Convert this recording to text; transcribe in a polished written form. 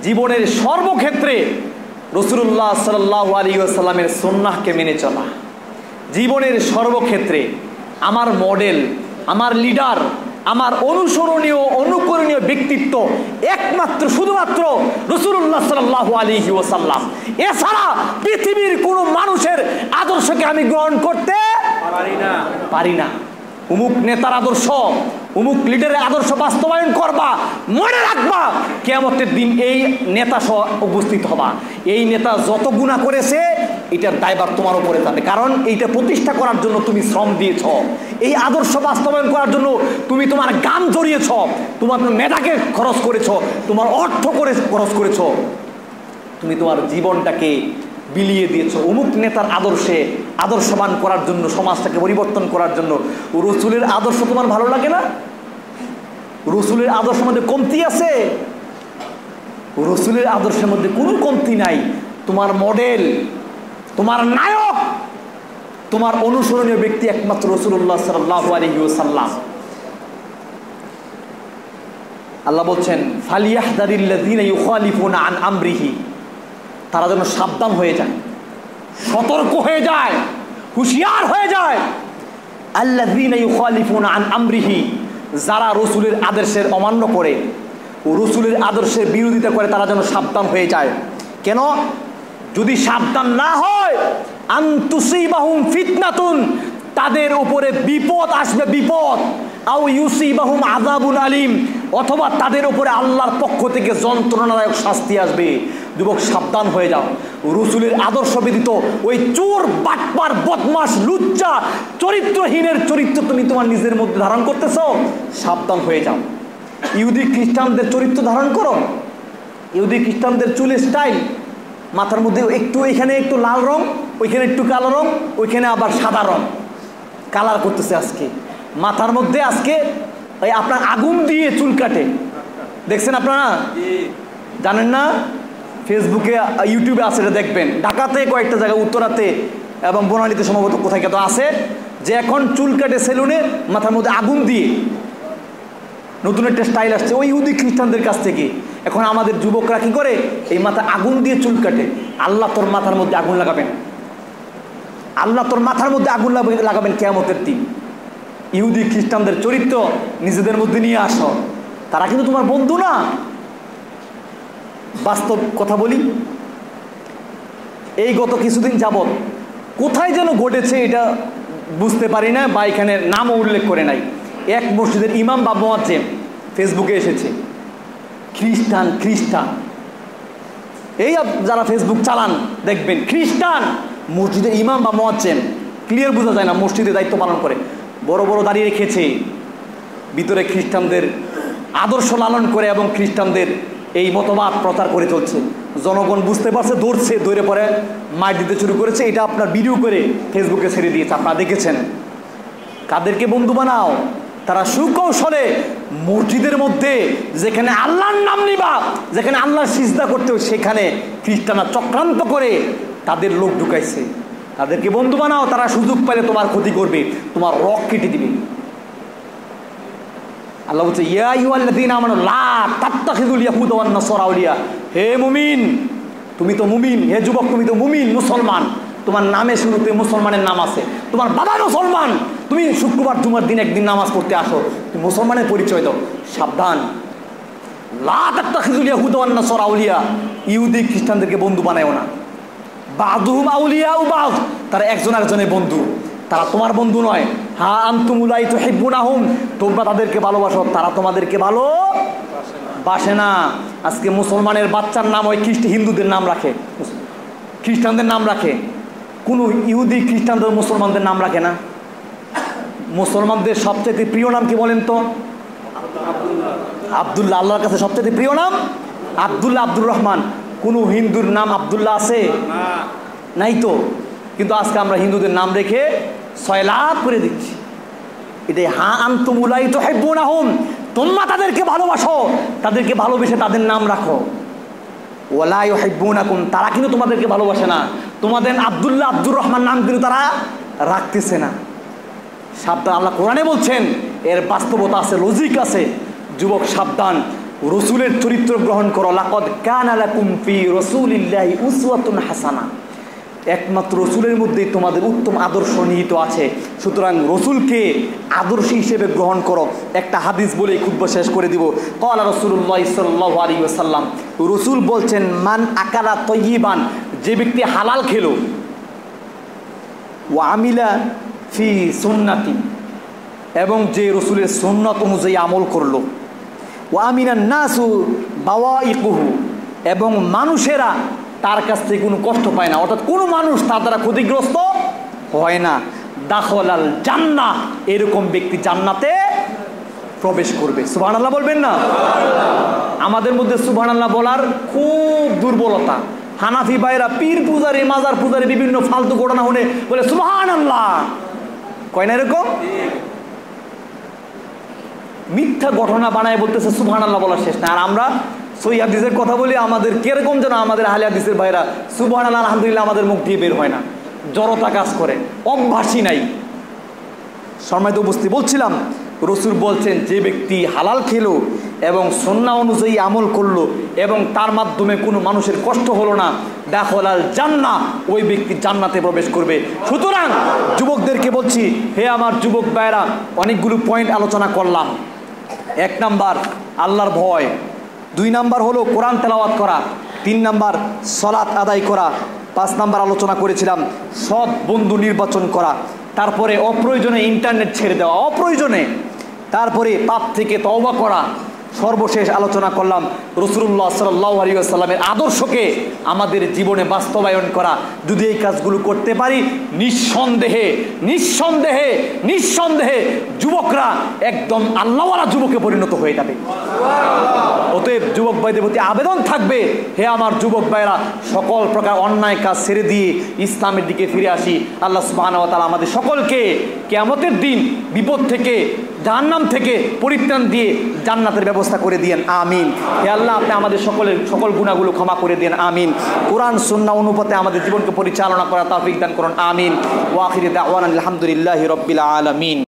জীবনের সর্বক্ষেত্রে রাসূলুল্লাহ সাল্লাল্লাহু আলাইহি ওয়াসাল্লামের সুন্নাহকে মেনে চলা। জীবনের সর্বক্ষেত্রে আমার মডেল, আমার লিডার, আমার অনুসরণীয় অনুকরণীয় ব্যক্তিত্ব একমাত্র শুধুমাত্র রাসূলুল্লাহ সাল্লাল্লাহু আলাইহি ওয়াসাল্লাম। এছাড়া পৃথিবীর কোনো মানুষের আদর্শকে আমি গ্রহণ করতে পারি না। অমুক নেতার আদর্শ, অমুক লিডারের আদর্শ বাস্তবায়ন করবা, মনে রাখবা কিয়ামতের দিন এই নেতা সহ উপস্থিত হবা। এই নেতা যত গুনাহ করেছে এটার দায়ভার তোমার উপরে যাবে, কারণ এইটা প্রতিষ্ঠা করার জন্য তুমি শ্রম দিয়েছ, এই আদর্শ বাস্তবায়ন করার জন্য তুমি তোমার গান জড়িয়েছ, তোমার মেধাকে খরচ করেছ, তোমার অর্থ করে খরচ করেছ, তুমি তোমার জীবনটাকে বিলিয়ে দিয়েছ অমুক নেতার আদর্শে আদর্শবান করার জন্য, সমাজটাকে পরিবর্তন করার জন্য। রাসূলের আদর্শ তোমার ভালো লাগে না? রাসূলের আদর্শের মধ্যে কমতি আছে? রাসূলের আদর্শের মধ্যে কোনো কমতি নাই। তোমার মডেল, তোমার নায়ক, তোমার অনুসরণীয় ব্যক্তি একমাত্র রাসূলুল্লাহ সাল্লাল্লাহু আলাইহি ওয়াসাল্লাম। আল্লাহ বলছেন ফালিয়াহদারিল্লাযীনা ইউখালিফুনা আন আমরিহি, তারা যেন সাবধান হয়ে যায়, সতর্ক হয়ে যায়, হুঁশিয়ার হয়ে যায়। আল্লাযীনা ইউখালিফুনা আন আমরিহি, যারা রাসূলের আদর্শের অমান্য করে ও রাসূলের আদর্শের বিরোধিতা করে তারা যেন সাবধান হয়ে যায়। কেন? যদি সাবধান না হয় আন তুসিবাহুম ফিতনাতুন, তাদের উপরে বিপদ আসবে, বিপদ। আও ইউসিবাহুম আযাবুন আলীম, অথবা তাদের উপরে আল্লাহর পক্ষ থেকে যন্ত্রণাদায়ক শাস্তি আসবে। যুবক সাবধান হয়ে যাও। রাসূলের আদর্শ ব্যতীত ওই চোর, বাটপার, বদমাশ, লুচ্চা, চরিত্রহীনের চরিত্র তুমি তোমার নিজের মধ্যে ধারণ করতেছো, সাবধান হয়ে যাও। ইহুদি খ্রিস্টানদের চরিত্র ধারণ করো। ইহুদি খ্রিস্টানদের চুলের স্টাইল, মাথার মধ্যে একটু এখানে একটু লাল রং, ওইখানে একটু কালো রং, ওইখানে আবার সাদা রং, কালার করতেছে। আজকে মাথার মধ্যে আজকে ওই আপনার আগুন দিয়ে চুল কাটে, দেখছেন আপনারা? জানেন না? ফেসবুকে ইউটিউবে আছে, এটা দেখবেন। ঢাকাতে কয়েকটা জায়গায়, উত্তরাতে এবং বনানীতে সম্ভবত কোথায় কত আছে, যে এখন চুল কাটে সেলুনে মাথার মধ্যে আগুন দিয়ে। নতুন একটা স্টাইল আসছে ওই ইহুদি খ্রিস্টানদের কাছ থেকে। এখন আমাদের যুবকরা কি করে? এই মাথা আগুন দিয়ে চুল কাটে। আল্লাহ তোর মাথার মধ্যে আগুন লাগাবেন, আল্লাহ তোর মাথার মধ্যে আগুন লাগাবেন কিয়ামতের দিন। ইহুদি খ্রিস্টানদের চরিত্র নিজেদের মধ্যে নিয়ে আসো, তারা কিন্তু তোমার বন্ধু না। বাস্তব কথা বলি, এই গত কিছুদিন যাবৎ কোথায় যেন ঘটেছে এটা বুঝতে পারি না, বা এখানে নামও উল্লেখ করে নাই। এক মসজিদের ইমাম বা মুয়াজ্জিন ফেসবুকে এসেছে, খ্রিস্টান, এই যারা ফেসবুক চালান দেখবেন, খ্রিস্টান মসজিদের ইমাম বা মুয়াজ্জিন, ক্লিয়ার বোঝা যায় না, মসজিদে দায়িত্ব পালন করে, বড় বড় দাঁড়িয়ে রেখেছে, ভিতরে খ্রিস্টানদের আদর্শ লালন করে এবং খ্রিস্টানদের এই মতবাদ প্রচার করে চলছে। জনগণ বুঝতে পারছে, দৌড়ছে, দৌড়ে পরে মার দিতে শুরু করেছে। এটা আপনার ভিডিও করে ফেসবুকে ছেড়ে দিয়েছে, আপনারা দেখেছেন। কাদেরকে বন্ধু বানাও? তারা সুকৌশলে মসজিদের মধ্যে যেখানে আল্লাহর নাম নিবা, যেখানে আল্লাহর সিজদা করতে হয়, সেখানে খ্রিস্টানরা চক্রান্ত করে তাদের লোক ঢুকাইছে। তাদেরকে বন্ধু বানাও, তারা সুযোগ পেলে তোমার ক্ষতি করবে, তোমার রক কেটে দিবে। আল্লাহ বলছে ইয়া আইয়ুহাল্লাযীনা আমানু লা তাত্তাখিযুল ইয়াহুদা ওয়ান নাসারা আউলিয়া। হে মুমিন, তুমি তো মুমিন, হে যুবক তুমি তো মুমিন, মুসলমান, তোমার নামে শুরুতে মুসলমানের নাম আছে, তোমার বাবা মুসলমান, তুমি শুক্রবার জুমার দিন একদিন নামাজ পড়তে আসো, তুমি মুসলমানের পরিচয় দাও। সাবধান, লা তাত্তাখিযুল ইয়াহুদা ওয়ান নাসারা আউলিয়া, ইহুদি খ্রিস্টানদেরকে বন্ধু বানায়ও না। বাদুহুম আউলিয়াউ বাদ, তারা একজন আরেকজনের বন্ধু, তারা তোমার বন্ধু নয়। হা আনতুম লা তুহিব্বুনাহুম, তোমরা তাদেরকে ভালোবাসো, তারা তোমাদেরকে ভালোবাসে না। আজকে মুসলমানের বাচ্চার নাম ওই হিন্দুদের নাম রাখে, খ্রিস্টানদের নাম রাখে। কোনো ইহুদি খ্রিস্টানদের মুসলমানদের নাম রাখে না। মুসলমানদের সবচেয়ে প্রিয় নাম কি বলেন তো? আব্দুল্লাহ। আল্লাহর কাছে সবচেয়ে প্রিয় নাম আব্দুল্লাহ, আব্দুর রহমান। কোনো হিন্দুর নাম আব্দুল্লাহ আছে? নাই তো। কিন্তু আজকে আমরা হিন্দুদের নাম রেখে সয়লাভ করে দিচ্ছি। এটাই হা আনতুম লা তুহিব্বুনাহুম, তোমরা তাদেরকে ভালোবাসো, তাদেরকে ভালোবেসে তাদের নাম রাখো। ওয়ালা ইউহিব্বুনাকুম, তারা কিন্তু তোমাদেরকে ভালোবাসে না। তোমাদের আব্দুল্লাহ, আব্দুর রহমান নাম কিন্তু তারা রাখতেছে না। সাবধান, আল্লাহ কোরআনে বলছেন, এর বাস্তবতা আছে, লজিক আছে। যুবক সাবধান, রসুলের চরিত্র গ্রহণ করো। লাকাদ কানা লাকুম ফি রাসূলিল্লাহি উসওয়াতুন হাসানা, একমাত্র রসুলের মধ্যেই তোমাদের উত্তম আদর্শ নিহিত আছে। সুতরাং রসুলকে আদর্শ হিসেবে গ্রহণ করো। একটা হাদিস বলেই খুতবা শেষ করে দিব। ক্বালা রাসূলুল্লাহ সাল্লাল্লাহু আলাইহি ওয়াসাল্লাম, রসুল বলছেন, মান আকালা তাইয়িবান, যে ব্যক্তি হালাল খেলো, ওয়া আমিলা ফি সুন্নতি, এবং যে রসুলের সুন্নত অনুযায়ী আমল করলো, ওয়া আমিনান নাসু বাওয়াইকুহু, এবং মানুষেরা তার কাছ থেকে কোনো কষ্ট পায় না, অর্থাৎ কোনো মানুষ তার দ্বারা ক্ষতিগ্রস্ত হয় না, দাখলাল জান্নাহ, এরকম ব্যক্তি জান্নাতে প্রবেশ করবে। সুবহানাল্লাহ বলবেন না? আমাদের মধ্যে সুবহানাল্লাহ বলার খুব দুর্বলতা। হানাফি ভাইরা পীর পূজারি, মাজার পূজারি বিভিন্ন ফালতু ঘটনা হলে বলে সুবহানাল্লাহ, কয় না এরকম? মিথ্যা ঘটনা বানায় বলতেছে সুবহানাল্লাহ বলার শেষ না। আর আমরা সহিহ হাদিসের কথা বলি, আমাদের কিরকম যেন আমাদের আহলে হাদিসের ভাইরা সুবহানাল্লাহ আলহামদুলিল্লাহ আমাদের মুখ দিয়ে বের হয় না, জড়তা কাজ করে, অভ্যাসই নাই। সম্মানিত উপস্থিতি, বলছিলাম রসুল বলছেন, যে ব্যক্তি হালাল খেলো এবং সুন্নাহ অনুযায়ী আমল করলো এবং তার মাধ্যমে কোনো মানুষের কষ্ট হলো না, দাখলাল জান্নাহ, ওই ব্যক্তি জান্নাতে প্রবেশ করবে। সুতরাং যুবকদেরকে বলছি, হে আমার যুবক ভাইরা, অনেকগুলো পয়েন্ট আলোচনা করলাম। 1 নাম্বার আল্লাহর ভয়, 2 নাম্বার হলো কোরআন তেলাওয়াত করা, 3 নাম্বার সালাত আদায় করা, 5 নাম্বার আলোচনা করেছিলাম সৎ বন্ধু নির্বাচন করা, তারপরে অপ্রয়োজনে ইন্টারনেট ছেড়ে দেওয়া, অপ্রয়োজনে, তারপরে পাপ থেকে তওবা করা, সর্বশেষ আলোচনা করলাম রাসূলুল্লাহ সাল্লাল্লাহু আলাইহি ওয়াসাল্লামের আদর্শকে আমাদের জীবনে বাস্তবায়ন করা। যদি এই কাজগুলো করতে পারি, নিঃসন্দেহে নিঃসন্দেহে নিঃসন্দেহে যুবকরা একদম আল্লাহওয়ালা যুবকে পরিণত হয়ে যাবে। অতএব যুবক ভাইদের প্রতি আবেদন থাকবে, হে আমার যুবক ভাইরা, সকল প্রকার অন্যায় কাজ ছেড়ে দিয়ে ইসলামের দিকে ফিরে আসি। আল্লাহ সুবহানাহু ওয়া তাআলা আমাদের সকলকে কিয়ামতের দিন বিপদ থেকে, জাহান্নাম থেকে পরিত্রাণ দিয়ে জান্নাতের ব্যবস্থা করে দিয়েন, আমিন। হে আল্লাহ, আপনি আমাদের সকল গুনাহগুলো ক্ষমা করে দিয়েন, আমিন। কোরআন সুন্নাহ অনুপাতে আমাদের জীবনকে পরিচালনা করা তৌফিক দান করুন, আমিন। ওয়া আখিরু দাওয়ানা আলহামদুলিল্লাহি রাব্বিল আলামিন।